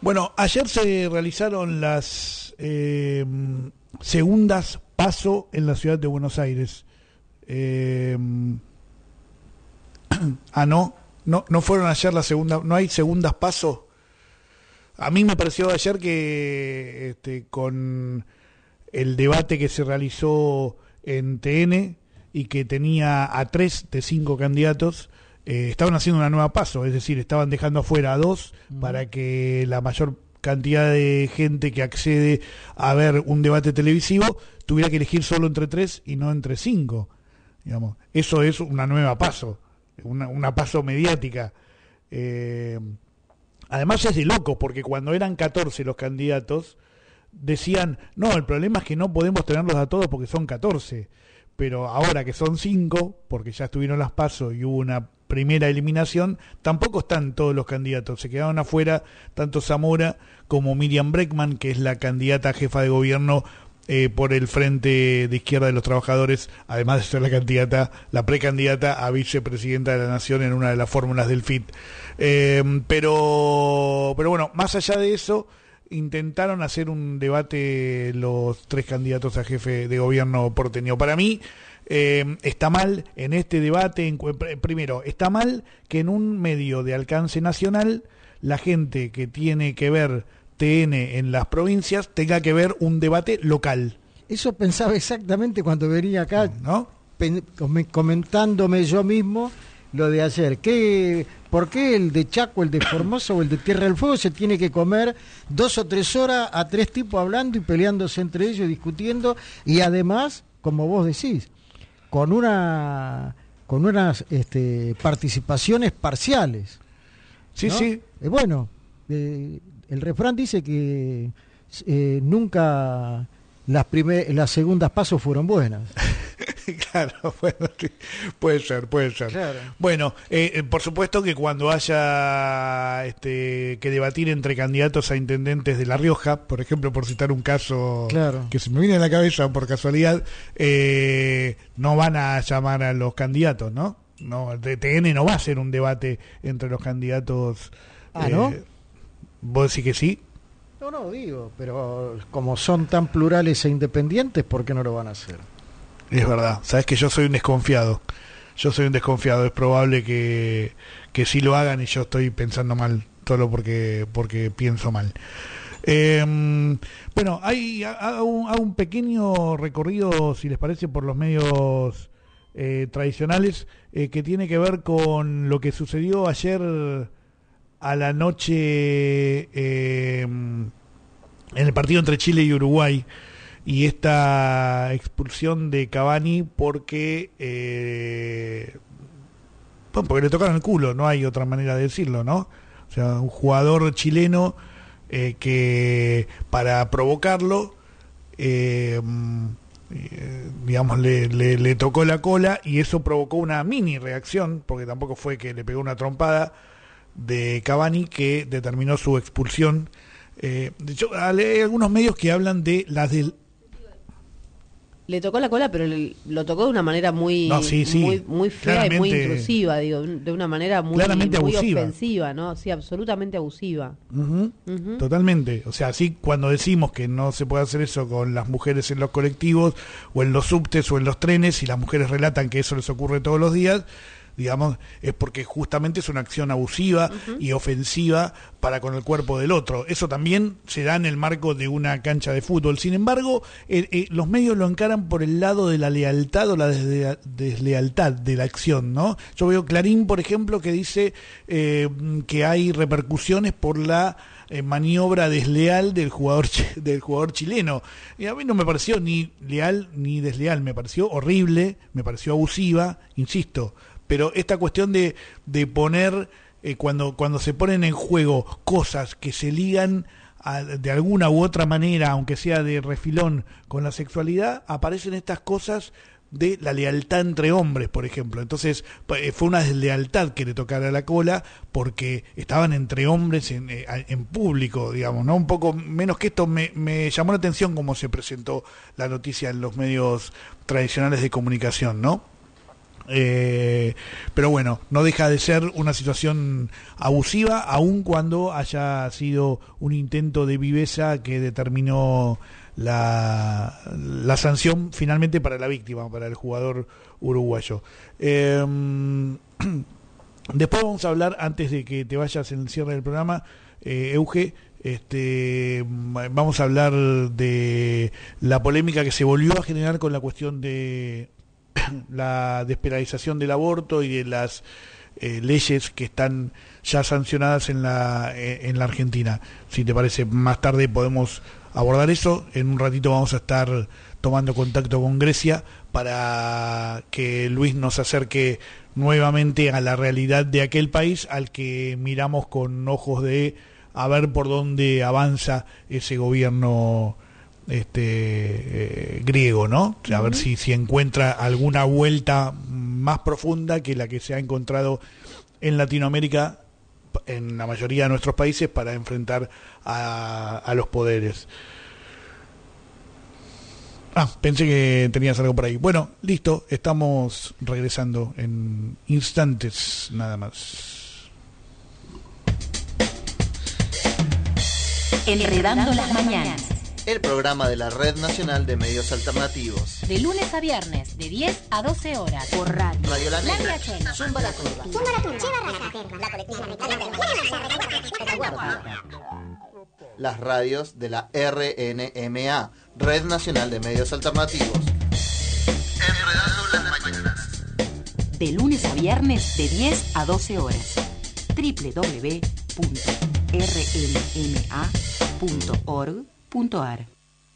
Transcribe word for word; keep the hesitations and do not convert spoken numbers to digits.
Bueno, ayer se realizaron las eh, segundas PASO en la ciudad de Buenos Aires. Eh, ah, no, no, no fueron ayer las segundas, no hay segundas PASO. A mí me pareció ayer que este, con el debate que se realizó en T N y que tenía a tres de cinco candidatos, eh, estaban haciendo una nueva PASO, es decir, estaban dejando afuera a dos mm. para que la mayor cantidad de gente que accede a ver un debate televisivo tuviera que elegir solo entre tres y no entre cinco. Digamos, eso es una nueva PASO, una, una PASO mediática. Eh, además es de locos, porque cuando eran catorce los candidatos, decían, no, el problema es que no podemos tenerlos a todos porque son catorce, pero ahora que son cinco, porque ya estuvieron las PASO y hubo una primera eliminación, tampoco están todos los candidatos, se quedaron afuera tanto Zamora como Miriam Bregman, que es la candidata a jefa de gobierno eh, por el Frente de Izquierda de los Trabajadores, además de ser la candidata, la precandidata a vicepresidenta de la Nación en una de las fórmulas del F I T. Eh, pero, pero bueno, más allá de eso, intentaron hacer un debate los tres candidatos a jefe de gobierno porteño. Para mí eh, está mal en este debate, en, primero, está mal que en un medio de alcance nacional la gente que tiene que ver T N en las provincias tenga que ver un debate local. Eso pensaba exactamente cuando venía acá, ¿no? Pen, comentándome yo mismo lo de ayer. ¿Qué, ¿Por qué el de Chaco, el de Formosa o el de Tierra del Fuego se tiene que comer dos o tres horas a tres tipos hablando y peleándose entre ellos, discutiendo, y además, como vos decís, con una con unas este, participaciones parciales? Sí, ¿no? sí. Eh, bueno, eh, el refrán dice que eh, nunca las primer, las segundas pasos fueron buenas. Claro, bueno, sí, puede ser, puede ser. Claro. Bueno, eh, por supuesto que cuando haya este, que debatir entre candidatos a intendentes de La Rioja, por ejemplo, por citar un caso claro. que se me viene a la cabeza por casualidad, eh, no van a llamar a los candidatos, ¿no? No, de T N no va a ser un debate entre los candidatos. Ah, eh, ¿no? ¿Vos decís que sí? No, no, digo, pero como son tan plurales e independientes, ¿por qué no lo van a hacer? Es verdad, sabes que yo soy un desconfiado, yo soy un desconfiado, es probable que, que sí lo hagan y yo estoy pensando mal, solo porque porque pienso mal. Eh, bueno, hay hago un, hago un pequeño recorrido, si les parece, por los medios eh, tradicionales, eh, que tiene que ver con lo que sucedió ayer a la noche eh, en el partido entre Chile y Uruguay, y esta expulsión de Cavani porque eh, bueno, porque le tocaron el culo, no hay otra manera de decirlo, ¿no? O sea, un jugador chileno eh, que para provocarlo eh, eh, digamos le, le, le tocó la cola, y eso provocó una mini reacción, porque tampoco fue que le pegó una trompada, de Cavani, que determinó su expulsión. Eh, de hecho, hay algunos medios que hablan de las del... Le tocó la cola, pero le, lo tocó de una manera muy no, sí, sí. muy, muy fea y muy intrusiva, digo, de una manera muy, muy ofensiva, ¿no? Sí, absolutamente abusiva. Uh-huh. Uh-huh. Totalmente. O sea, sí, cuando decimos que no se puede hacer eso con las mujeres en los colectivos o en los subtes o en los trenes, y las mujeres relatan que eso les ocurre todos los días, digamos, es porque justamente es una acción abusiva uh-huh. y ofensiva para con el cuerpo del otro. Eso también se da en el marco de una cancha de fútbol. Sin embargo, eh, eh, los medios lo encaran por el lado de la lealtad o la desle- deslealtad de la acción, ¿no? Yo veo Clarín, por ejemplo, que dice eh, que hay repercusiones por la eh, maniobra desleal del jugador ch- del jugador chileno. Y a mí no me pareció ni leal ni desleal, me pareció horrible, me pareció abusiva, insisto. Pero esta cuestión de, de poner, eh, cuando, cuando se ponen en juego cosas que se ligan a, de alguna u otra manera, aunque sea de refilón, con la sexualidad, aparecen estas cosas de la lealtad entre hombres, por ejemplo. Entonces eh, fue una deslealtad que le tocara la cola, porque estaban entre hombres en, eh, en público, digamos, ¿no? Un poco menos que esto. Me, me llamó la atención cómo se presentó la noticia en los medios tradicionales de comunicación, ¿no? Eh, pero bueno, no deja de ser una situación abusiva, aun cuando haya sido un intento de viveza que determinó la, la sanción finalmente para la víctima, para el jugador uruguayo. Eh, después vamos a hablar, antes de que te vayas en el cierre del programa, eh, Euge, este, vamos a hablar de la polémica que se volvió a generar con la cuestión de la despenalización del aborto y de las eh, leyes que están ya sancionadas en la eh, en la Argentina. Si te parece, más tarde podemos abordar eso. En un ratito vamos a estar tomando contacto con Grecia para que Luis nos acerque nuevamente a la realidad de aquel país al que miramos con ojos de a ver por dónde avanza ese gobierno este eh, griego, ¿no? A ver si, si encuentra alguna vuelta más profunda que la que se ha encontrado en Latinoamérica, en la mayoría de nuestros países, para enfrentar a, a los poderes. Ah, pensé que tenías algo por ahí. Bueno, listo, estamos regresando en instantes nada más. Enredando las mañanas. El programa de la Red Nacional de Medios Alternativos. De lunes a viernes, de diez a doce horas. Por radio. Radio La Negra. Zumba la Turba. Zumba la Turba. La colectiva. Las radios de la R N M A, Red Nacional de Medios Alternativos. Enredando las mañanas. De lunes a viernes, de diez a doce horas. doble u doble u doble u punto r n m a punto org punto a r